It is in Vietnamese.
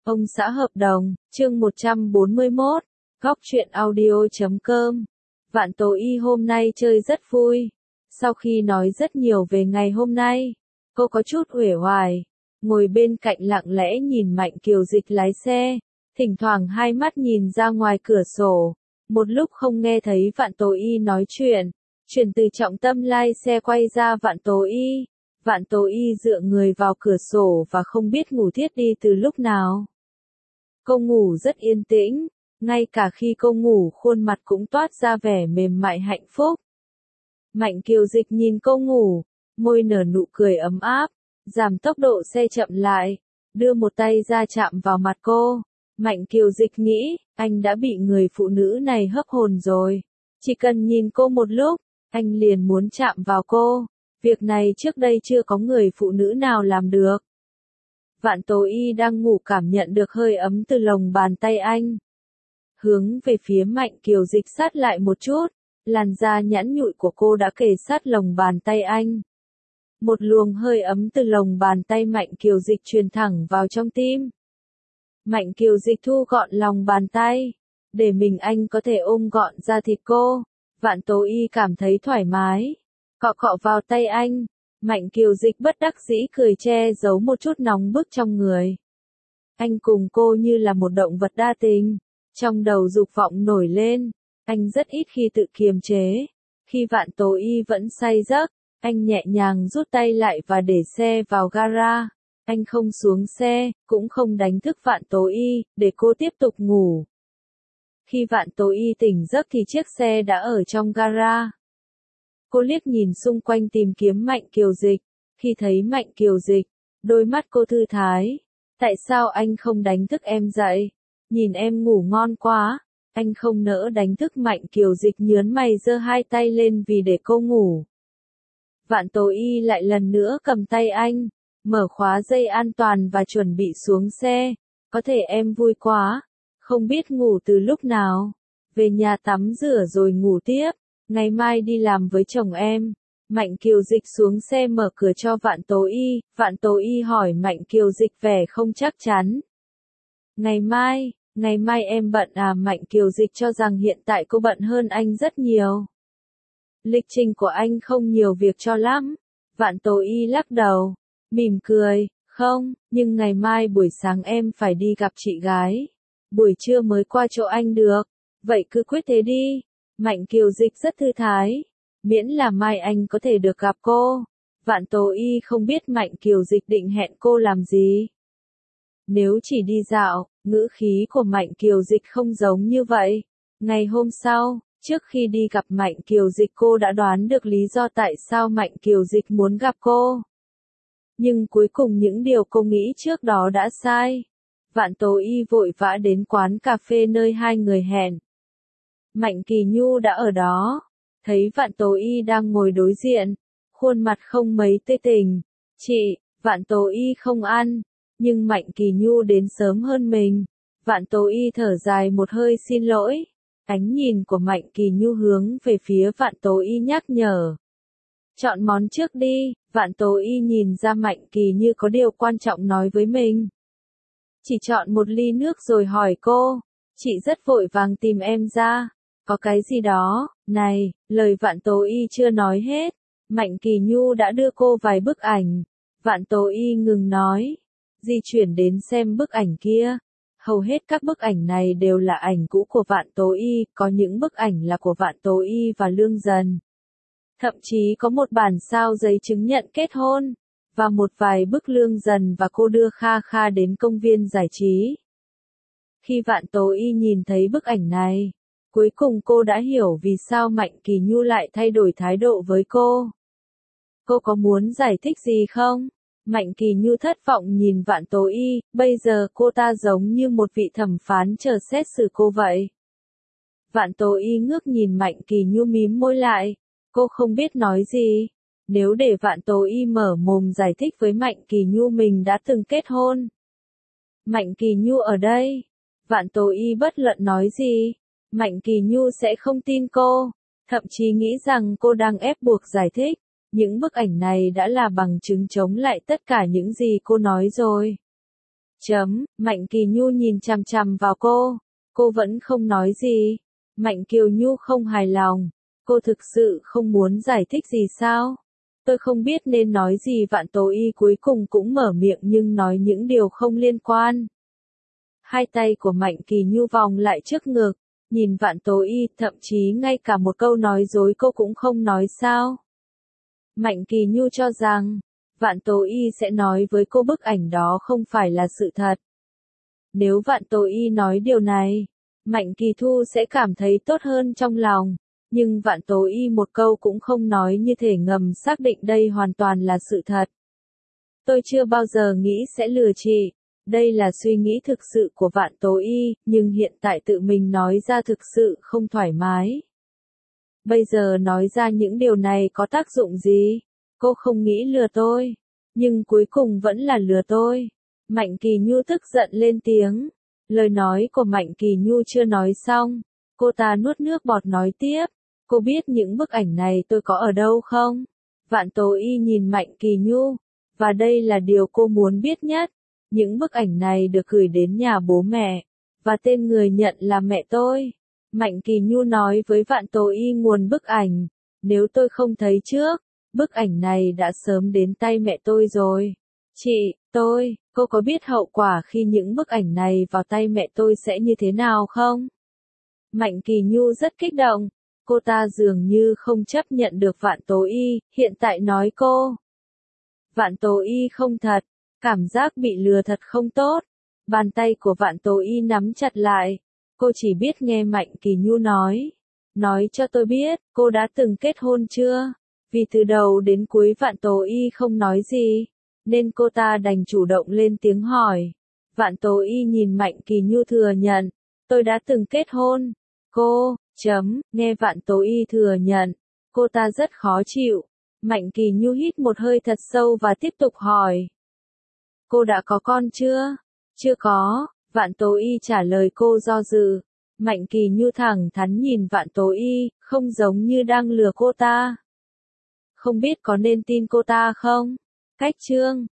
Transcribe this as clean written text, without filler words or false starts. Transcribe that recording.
Ông xã hợp đồng, chương 141, góc truyện audio.com. Vạn Tố Y hôm nay chơi rất vui. Sau khi nói rất nhiều về ngày hôm nay, cô có chút uể oải, ngồi bên cạnh lặng lẽ nhìn Mạnh Kiều Dịch lái xe, thỉnh thoảng hai mắt nhìn ra ngoài cửa sổ, một lúc không nghe thấy Vạn Tố Y nói chuyện, chuyển từ trọng tâm lai xe quay ra Vạn Tố Y. Vạn Tố Y dựa người vào cửa sổ và không biết ngủ thiếp đi từ lúc nào. Cô ngủ rất yên tĩnh, ngay cả khi cô ngủ khuôn mặt cũng toát ra vẻ mềm mại hạnh phúc. Mạnh Kiều Dịch nhìn cô ngủ, môi nở nụ cười ấm áp, giảm tốc độ xe chậm lại, đưa một tay ra chạm vào mặt cô. Mạnh Kiều Dịch nghĩ, anh đã bị người phụ nữ này hấp hồn rồi. Chỉ cần nhìn cô một lúc, anh liền muốn chạm vào cô. Việc này trước đây chưa có người phụ nữ nào làm được. Vạn Tố Y đang ngủ cảm nhận được hơi ấm từ lòng bàn tay anh. Hướng về phía Mạnh Kiều Dịch sát lại một chút, làn da nhẵn nhụi của cô đã kề sát lòng bàn tay anh. Một luồng hơi ấm từ lòng bàn tay Mạnh Kiều Dịch truyền thẳng vào trong tim. Mạnh Kiều Dịch thu gọn lòng bàn tay, để mình anh có thể ôm gọn da thịt cô. Vạn Tố Y cảm thấy thoải mái, cọ cọ vào tay anh. Mạnh Kiều Dịch bất đắc dĩ cười che giấu một chút nóng bức trong người. Anh cùng cô như là một động vật đa tình, trong đầu dục vọng nổi lên, anh rất ít khi tự kiềm chế. Khi Vạn Tố Y vẫn say giấc, anh nhẹ nhàng rút tay lại và để xe vào gara. Anh không xuống xe, cũng không đánh thức Vạn Tố Y, để cô tiếp tục ngủ. Khi Vạn Tố Y tỉnh giấc thì chiếc xe đã ở trong gara. Cô liếc nhìn xung quanh tìm kiếm Mạnh Kiều Dịch. Khi thấy Mạnh Kiều Dịch, đôi mắt cô thư thái. Tại sao anh không đánh thức em dậy? Nhìn em ngủ ngon quá. Anh không nỡ đánh thức Mạnh Kiều Dịch nhớn mày giơ hai tay lên vì để cô ngủ. Vạn Tố Y lại lần nữa cầm tay anh, mở khóa dây an toàn và chuẩn bị xuống xe. Có thể em vui quá, không biết ngủ từ lúc nào. Về nhà tắm rửa rồi ngủ tiếp. Ngày mai đi làm với chồng em. Mạnh Kiều Dịch xuống xe mở cửa cho Vạn Tố Y. Vạn Tố Y hỏi Mạnh Kiều Dịch vẻ không chắc chắn. Ngày mai em bận à? Mạnh Kiều Dịch cho rằng hiện tại cô bận hơn anh rất nhiều. Lịch trình của anh không nhiều việc cho lắm. Vạn Tố Y lắc đầu, mỉm cười, không, nhưng ngày mai buổi sáng em phải đi gặp chị gái. Buổi trưa mới qua chỗ anh được. Vậy cứ quyết thế đi. Mạnh Kiều Dịch rất thư thái, miễn là mai anh có thể được gặp cô. Vạn Tố Y không biết Mạnh Kiều Dịch định hẹn cô làm gì. Nếu chỉ đi dạo, ngữ khí của Mạnh Kiều Dịch không giống như vậy. Ngày hôm sau, trước khi đi gặp Mạnh Kiều Dịch cô đã đoán được lý do tại sao Mạnh Kiều Dịch muốn gặp cô. Nhưng cuối cùng những điều cô nghĩ trước đó đã sai. Vạn Tố Y vội vã đến quán cà phê nơi hai người hẹn. Mạnh Kỳ Nhu đã ở đó, thấy Vạn Tố Y đang ngồi đối diện, khuôn mặt không mấy tươi tỉnh. Chị, Vạn Tố Y không ăn, nhưng Mạnh Kỳ Nhu đến sớm hơn mình. Vạn Tố Y thở dài một hơi xin lỗi. Ánh nhìn của Mạnh Kỳ Nhu hướng về phía Vạn Tố Y nhắc nhở. Chọn món trước đi. Vạn Tố Y nhìn ra Mạnh Kỳ Như có điều quan trọng nói với mình. Chỉ chọn một ly nước rồi hỏi cô. Chị rất vội vàng tìm em ra. Có cái gì đó, này, lời Vạn Tố Y chưa nói hết. Mạnh Kỳ Nhu đã đưa cô vài bức ảnh. Vạn Tố Y ngừng nói. Di chuyển đến xem bức ảnh kia. Hầu hết các bức ảnh này đều là ảnh cũ của Vạn Tố Y, có những bức ảnh là của Vạn Tố Y và Lương Dần. Thậm chí có một bản sao giấy chứng nhận kết hôn, và một vài bức Lương Dần và cô đưa Kha Kha đến công viên giải trí. Khi Vạn Tố Y nhìn thấy bức ảnh này, cuối cùng cô đã hiểu vì sao Mạnh Kỳ Nhu lại thay đổi thái độ với cô. Cô có muốn giải thích gì không? Mạnh Kỳ Nhu thất vọng nhìn Vạn Tố Y, bây giờ cô ta giống như một vị thẩm phán chờ xét xử cô vậy. Vạn Tố Y ngước nhìn Mạnh Kỳ Nhu mím môi lại, cô không biết nói gì. Nếu để Vạn Tố Y mở mồm giải thích với Mạnh Kỳ Nhu mình đã từng kết hôn. Mạnh Kỳ Nhu ở đây. Vạn Tố Y bất luận nói gì. Mạnh Kỳ Nhu sẽ không tin cô, thậm chí nghĩ rằng cô đang ép buộc giải thích. Những bức ảnh này đã là bằng chứng chống lại tất cả những gì cô nói rồi. Mạnh Kỳ Nhu nhìn chằm chằm vào cô vẫn không nói gì. Mạnh Kiều Nhu không hài lòng, cô thực sự không muốn giải thích gì sao? Tôi không biết nên nói gì. Vạn Tố Y cuối cùng cũng mở miệng nhưng nói những điều không liên quan. Hai tay của Mạnh Kỳ Nhu vòng lại trước ngực, nhìn Vạn Tố Y, thậm chí ngay cả một câu nói dối cô cũng không nói sao. Mạnh Kỳ Nhu cho rằng, Vạn Tố Y sẽ nói với cô bức ảnh đó không phải là sự thật. Nếu Vạn Tố Y nói điều này, Mạnh Kỳ Thu sẽ cảm thấy tốt hơn trong lòng. Nhưng Vạn Tố Y một câu cũng không nói, như thể ngầm xác định đây hoàn toàn là sự thật. Tôi chưa bao giờ nghĩ sẽ lừa chị. Đây là suy nghĩ thực sự của Vạn Tố Y, nhưng hiện tại tự mình nói ra thực sự không thoải mái. Bây giờ nói ra những điều này có tác dụng gì? Cô không nghĩ lừa tôi, nhưng cuối cùng vẫn là lừa tôi. Mạnh Kỳ Nhu tức giận lên tiếng. Lời nói của Mạnh Kỳ Nhu chưa nói xong, cô ta nuốt nước bọt nói tiếp. Cô biết những bức ảnh này tôi có ở đâu không? Vạn Tố Y nhìn Mạnh Kỳ Nhu, và đây là điều cô muốn biết nhất. Những bức ảnh này được gửi đến nhà bố mẹ, và tên người nhận là mẹ tôi. Mạnh Kỳ Nhu nói với Vạn Tố Y nguồn bức ảnh. Nếu tôi không thấy trước, bức ảnh này đã sớm đến tay mẹ tôi rồi. Chị, cô có biết hậu quả khi những bức ảnh này vào tay mẹ tôi sẽ như thế nào không? Mạnh Kỳ Nhu rất kích động. Cô ta dường như không chấp nhận được Vạn Tố Y, hiện tại nói cô. Vạn Tố Y không thật, cảm giác bị lừa thật không tốt. Bàn tay của Vạn Tố Y nắm chặt lại. Cô chỉ biết nghe Mạnh Kỳ Nhu nói. Nói cho tôi biết, cô đã từng kết hôn chưa? Vì từ đầu đến cuối Vạn Tố Y không nói gì, nên cô ta đành chủ động lên tiếng hỏi. Vạn Tố Y nhìn Mạnh Kỳ Nhu thừa nhận. Tôi đã từng kết hôn. Nghe Vạn Tố Y thừa nhận, cô ta rất khó chịu. Mạnh Kỳ Nhu hít một hơi thật sâu và tiếp tục hỏi. Cô đã có con chưa? Chưa có, Vạn Tố Y trả lời cô do dự. Mạnh Kỳ Nhu thẳng thắn nhìn Vạn Tố Y, không giống như đang lừa cô ta. Không biết có nên tin cô ta không? Cách chương